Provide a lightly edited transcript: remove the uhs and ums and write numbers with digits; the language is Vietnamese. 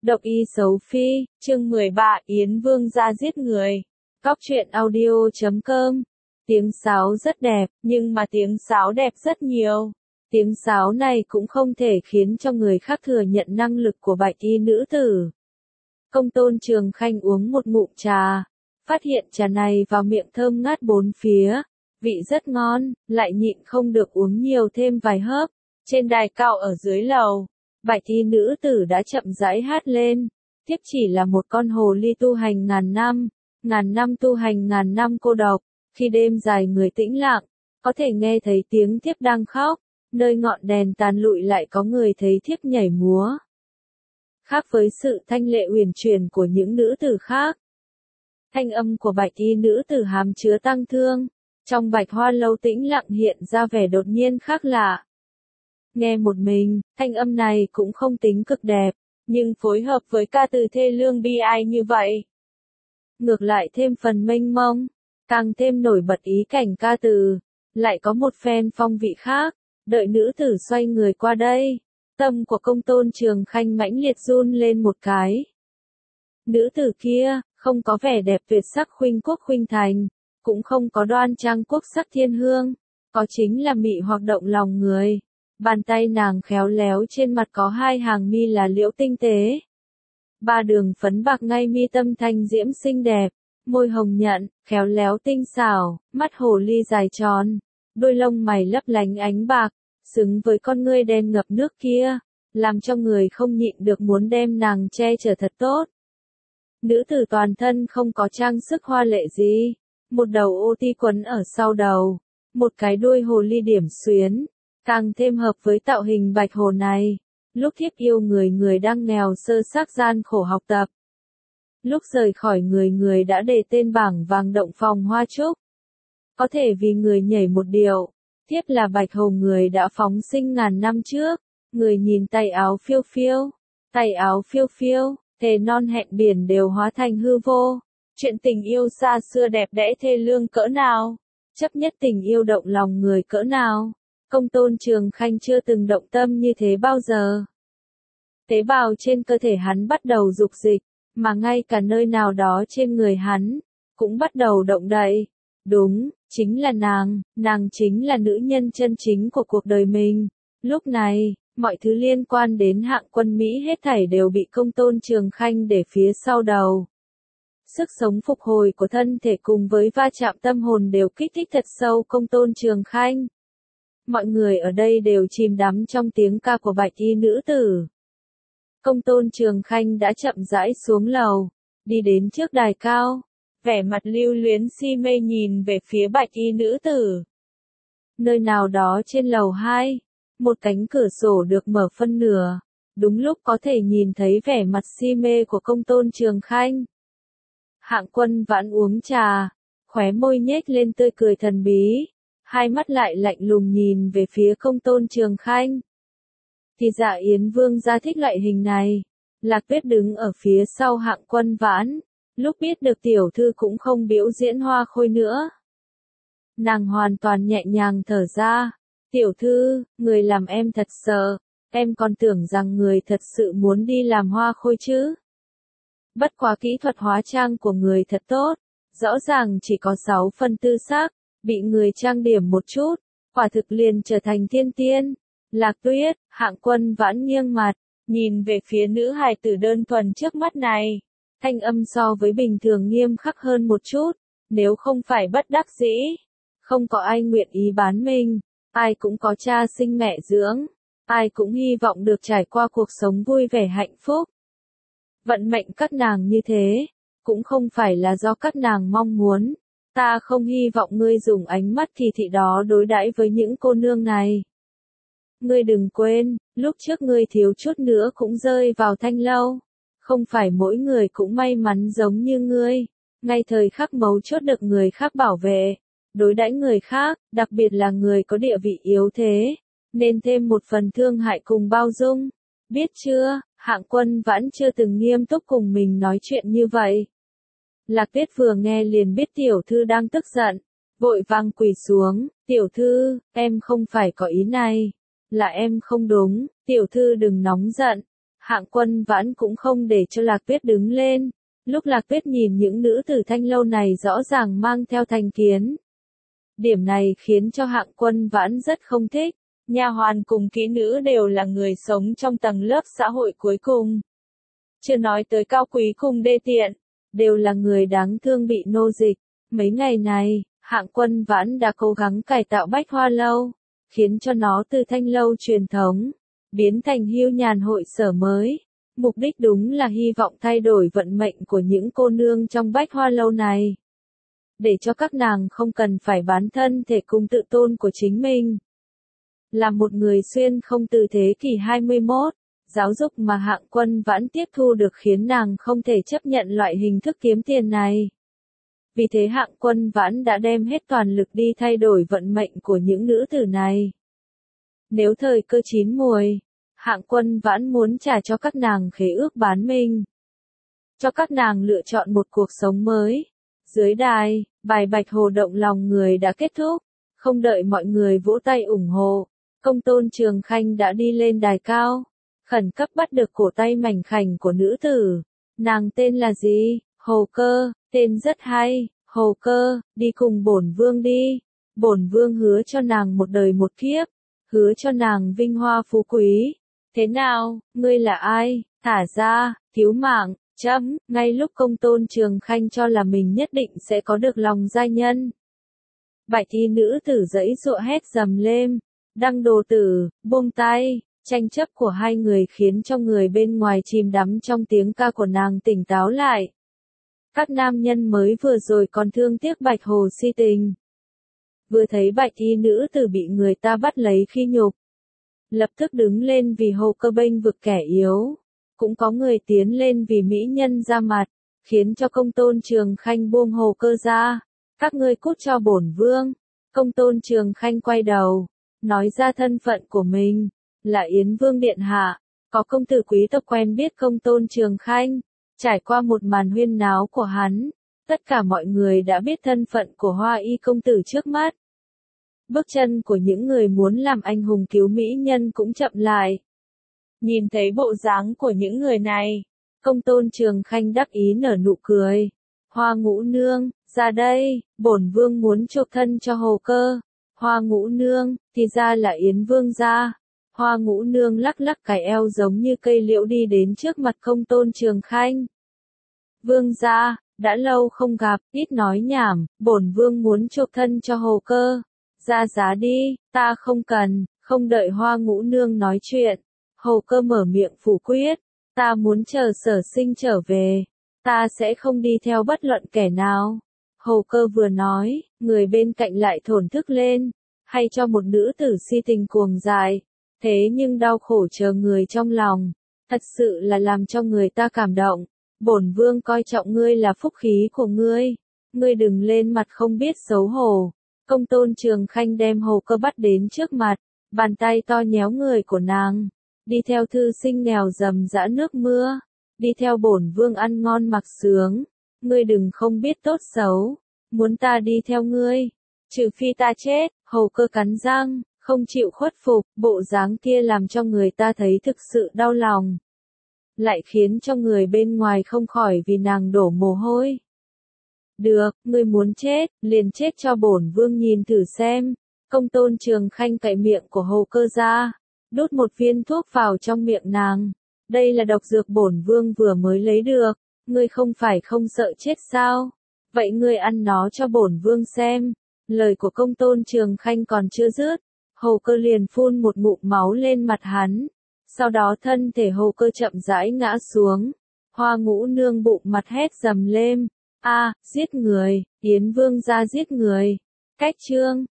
Độc y xấu phi, chương 13, Yến Vương ra giết người. Góc truyện audio.com. Tiếng sáo rất đẹp, nhưng mà tiếng sáo đẹp rất nhiều. Tiếng sáo này cũng không thể khiến cho người khác thừa nhận năng lực của bạch y nữ tử. Công tôn Trường Khanh uống một ngụm trà, phát hiện trà này vào miệng thơm ngát bốn phía, vị rất ngon, lại nhịn không được uống nhiều thêm vài hớp. Trên đài cao ở dưới lầu, bạch y nữ tử đã chậm rãi hát lên, thiếp chỉ là một con hồ ly tu hành ngàn năm tu hành ngàn năm cô độc, khi đêm dài người tĩnh lặng, có thể nghe thấy tiếng thiếp đang khóc, nơi ngọn đèn tàn lụi lại có người thấy thiếp nhảy múa. Khác với sự thanh lệ uyển chuyển của những nữ tử khác, thanh âm của bạch y nữ tử hàm chứa tang thương, trong bạch hoa lâu tĩnh lặng hiện ra vẻ đột nhiên khác lạ. Nghe một mình, thanh âm này cũng không tính cực đẹp, nhưng phối hợp với ca từ thê lương bi ai như vậy, ngược lại thêm phần mênh mông, càng thêm nổi bật ý cảnh ca từ, lại có một phen phong vị khác. Đợi nữ tử xoay người qua đây, tâm của công tôn Trường Khanh mãnh liệt run lên một cái. Nữ tử kia, không có vẻ đẹp tuyệt sắc khuynh quốc khuynh thành, cũng không có đoan trang quốc sắc thiên hương, có chính là mị hoặc động lòng người. Bàn tay nàng khéo léo trên mặt có hai hàng mi là liễu tinh tế. Ba đường phấn bạc ngay mi tâm thanh diễm xinh đẹp, môi hồng nhận, khéo léo tinh xảo, mắt hồ ly dài tròn, đôi lông mày lấp lánh ánh bạc, xứng với con ngươi đen ngập nước kia, làm cho người không nhịn được muốn đem nàng che chở thật tốt. Nữ tử toàn thân không có trang sức hoa lệ gì, một đầu ô ti quấn ở sau đầu, một cái đuôi hồ ly điểm xuyến, càng thêm hợp với tạo hình bạch hồ này. Lúc thiếp yêu người, người đang nghèo sơ xác gian khổ học tập. Lúc rời khỏi người đã để tên bảng vàng động phòng hoa trúc. Có thể vì người nhảy một điệu, thiếp là bạch hồ người đã phóng sinh ngàn năm trước. Người nhìn tay áo phiêu phiêu, thề non hẹn biển đều hóa thành hư vô. Chuyện tình yêu xa xưa đẹp đẽ thê lương cỡ nào, chấp nhất tình yêu động lòng người cỡ nào. Công tôn Trường Khanh chưa từng động tâm như thế bao giờ. Tế bào trên cơ thể hắn bắt đầu dục dịch, mà ngay cả nơi nào đó trên người hắn, cũng bắt đầu động đậy. Đúng, chính là nàng chính là nữ nhân chân chính của cuộc đời mình. Lúc này, mọi thứ liên quan đến Hạng Quân Mỹ hết thảy đều bị công tôn Trường Khanh để phía sau đầu. Sức sống phục hồi của thân thể cùng với va chạm tâm hồn đều kích thích thật sâu công tôn Trường Khanh. Mọi người ở đây đều chìm đắm trong tiếng ca của bạch y nữ tử. Công tôn Trường Khanh đã chậm rãi xuống lầu, đi đến trước đài cao, vẻ mặt lưu luyến si mê nhìn về phía bạch y nữ tử. Nơi nào đó trên lầu 2, một cánh cửa sổ được mở phân nửa, đúng lúc có thể nhìn thấy vẻ mặt si mê của công tôn Trường Khanh. Hạng Quân Vãn uống trà, khóe môi nhếch lên tươi cười thần bí, hai mắt lại lạnh lùng nhìn về phía công tôn Trường Khanh. Thì dạ Yến Vương gia thích loại hình này. Lạc Tuyết đứng ở phía sau Hạng Quân Vãn, lúc biết được tiểu thư cũng không biểu diễn hoa khôi nữa. Nàng hoàn toàn nhẹ nhàng thở ra. Tiểu thư, người làm em thật sợ, em còn tưởng rằng người thật sự muốn đi làm hoa khôi chứ. Bất quá kỹ thuật hóa trang của người thật tốt, rõ ràng chỉ có 6 phần tư sắc, bị người trang điểm một chút, quả thực liền trở thành thiên tiên. Lạc Tuyết, Hạng Quân Vãn nghiêng mặt, nhìn về phía nữ hài tử đơn thuần trước mắt này. Thanh âm so với bình thường nghiêm khắc hơn một chút, nếu không phải bất đắc dĩ, không có ai nguyện ý bán mình, ai cũng có cha sinh mẹ dưỡng, ai cũng hy vọng được trải qua cuộc sống vui vẻ hạnh phúc. Vận mệnh các nàng như thế, cũng không phải là do các nàng mong muốn, ta không hy vọng ngươi dùng ánh mắt kỳ thị đó đối đãi với những cô nương này. Ngươi đừng quên, lúc trước ngươi thiếu chút nữa cũng rơi vào thanh lâu. Không phải mỗi người cũng may mắn giống như ngươi, ngay thời khắc mấu chốt được người khác bảo vệ, đối đãi người khác, đặc biệt là người có địa vị yếu thế, nên thêm một phần thương hại cùng bao dung. Biết chưa, Hạng Quân Vãn chưa từng nghiêm túc cùng mình nói chuyện như vậy. Lạc Tuyết vừa nghe liền biết tiểu thư đang tức giận, vội vàng quỳ xuống. Tiểu thư, em không phải có ý này. Là em không đúng, tiểu thư đừng nóng giận. Hạng Quân Vãn cũng không để cho Lạc Tuyết đứng lên. Lúc Lạc Tuyết nhìn những nữ tử thanh lâu này rõ ràng mang theo thành kiến. Điểm này khiến cho Hạng Quân Vãn rất không thích. Nha hoàn cùng kỹ nữ đều là người sống trong tầng lớp xã hội cuối cùng. Chưa nói tới cao quý cùng đê tiện, đều là người đáng thương bị nô dịch. Mấy ngày này, Hạng Quân Vãn đã cố gắng cải tạo Bách Hoa Lâu, khiến cho nó từ thanh lâu truyền thống, biến thành hưu nhàn hội sở mới. Mục đích đúng là hy vọng thay đổi vận mệnh của những cô nương trong Bách Hoa Lâu này. Để cho các nàng không cần phải bán thân thể cùng tự tôn của chính mình. Là một người xuyên không từ thế kỷ 21, giáo dục mà Hạng Quân Vãn tiếp thu được khiến nàng không thể chấp nhận loại hình thức kiếm tiền này. Vì thế Hạng Quân Vãn đã đem hết toàn lực đi thay đổi vận mệnh của những nữ tử này. Nếu thời cơ chín muồi, Hạng Quân Vãn muốn trả cho các nàng khế ước bán mình. Cho các nàng lựa chọn một cuộc sống mới. Dưới đài, bài bạch hồ động lòng người đã kết thúc. Không đợi mọi người vỗ tay ủng hộ, Công Tôn Trường Khanh đã đi lên đài cao. Khẩn cấp bắt được cổ tay mảnh khảnh của nữ tử. Nàng tên là gì? Hồ Cơ, tên rất hay. Hồ Cơ, đi cùng bổn vương đi. Bổn vương hứa cho nàng một đời một kiếp. Hứa cho nàng vinh hoa phú quý. Thế nào, ngươi là ai? Thả ra, cứu mạng, chấm. Ngay lúc Công Tôn Trường Khanh cho là mình nhất định sẽ có được lòng giai nhân. Bạch y nữ tử giãy giụa hét dầm lên. Đăng đồ tử, buông tay. Tranh chấp của hai người khiến cho người bên ngoài chìm đắm trong tiếng ca của nàng tỉnh táo lại. Các nam nhân mới vừa rồi còn thương tiếc Bạch Hồ si tình. Vừa thấy Bạch y nữ tử bị người ta bắt lấy khi nhục. Lập tức đứng lên vì Hồ Cơ bênh vực kẻ yếu. Cũng có người tiến lên vì mỹ nhân ra mặt, khiến cho Công Tôn Trường Khanh buông Hồ Cơ ra. Các ngươi cút cho bổn vương. Công Tôn Trường Khanh quay đầu, nói ra thân phận của mình, là Yến Vương Điện Hạ. Có công tử quý tộc quen biết Công Tôn Trường Khanh. Trải qua một màn huyên náo của hắn, tất cả mọi người đã biết thân phận của Hoa Y công tử trước mắt. Bước chân của những người muốn làm anh hùng cứu mỹ nhân cũng chậm lại. Nhìn thấy bộ dáng của những người này, Công Tôn Trường Khanh đắc ý nở nụ cười. Hoa Ngũ Nương, ra đây, bổn vương muốn chuộc thân cho Hồ Cơ. Hoa Ngũ Nương, thì ra là Yến Vương gia. Hoa Ngũ Nương lắc lắc cái eo giống như cây liễu đi đến trước mặt Công Tôn Trường Khanh. Vương gia, đã lâu không gặp, ít nói nhảm, bổn vương muốn chuộc thân cho Hồ Cơ. Ra giá đi, ta không cần. Không đợi Hoa Ngũ Nương nói chuyện, Hồ Cơ mở miệng phủ quyết. Ta muốn chờ Sở Sinh trở về. Ta sẽ không đi theo bất luận kẻ nào. Hồ Cơ vừa nói, người bên cạnh lại thổn thức lên. Hay cho một nữ tử si tình cuồng dại. Thế nhưng đau khổ chờ người trong lòng. Thật sự là làm cho người ta cảm động. Bổn vương coi trọng ngươi là phúc khí của ngươi. Ngươi đừng lên mặt không biết xấu hổ. Công Tôn Trường Khanh đem Hồ Cơ bắt đến trước mặt. Bàn tay to nhéo người của nàng. Đi theo thư sinh nghèo dầm dã nước mưa. Đi theo bổn vương ăn ngon mặc sướng. Ngươi đừng không biết tốt xấu. Muốn ta đi theo ngươi. Trừ phi ta chết. Hồ Cơ cắn răng, không chịu khuất phục. Bộ dáng kia làm cho người ta thấy thực sự đau lòng. Lại khiến cho người bên ngoài không khỏi vì nàng đổ mồ hôi. Được, ngươi muốn chết, liền chết cho bổn vương nhìn thử xem. Công Tôn Trường Khanh cạy miệng của Hồ Cơ ra, đút một viên thuốc vào trong miệng nàng. Đây là độc dược bổn vương vừa mới lấy được, ngươi không phải không sợ chết sao? Vậy ngươi ăn nó cho bổn vương xem. Lời của Công Tôn Trường Khanh còn chưa dứt, Hồ Cơ liền phun một ngụm máu lên mặt hắn. Sau đó thân thể Hồ Cơ chậm rãi ngã xuống. Hoa Ngũ Nương bụng mặt hét dầm lên. A, giết người, Yến Vương gia giết người. Cách chương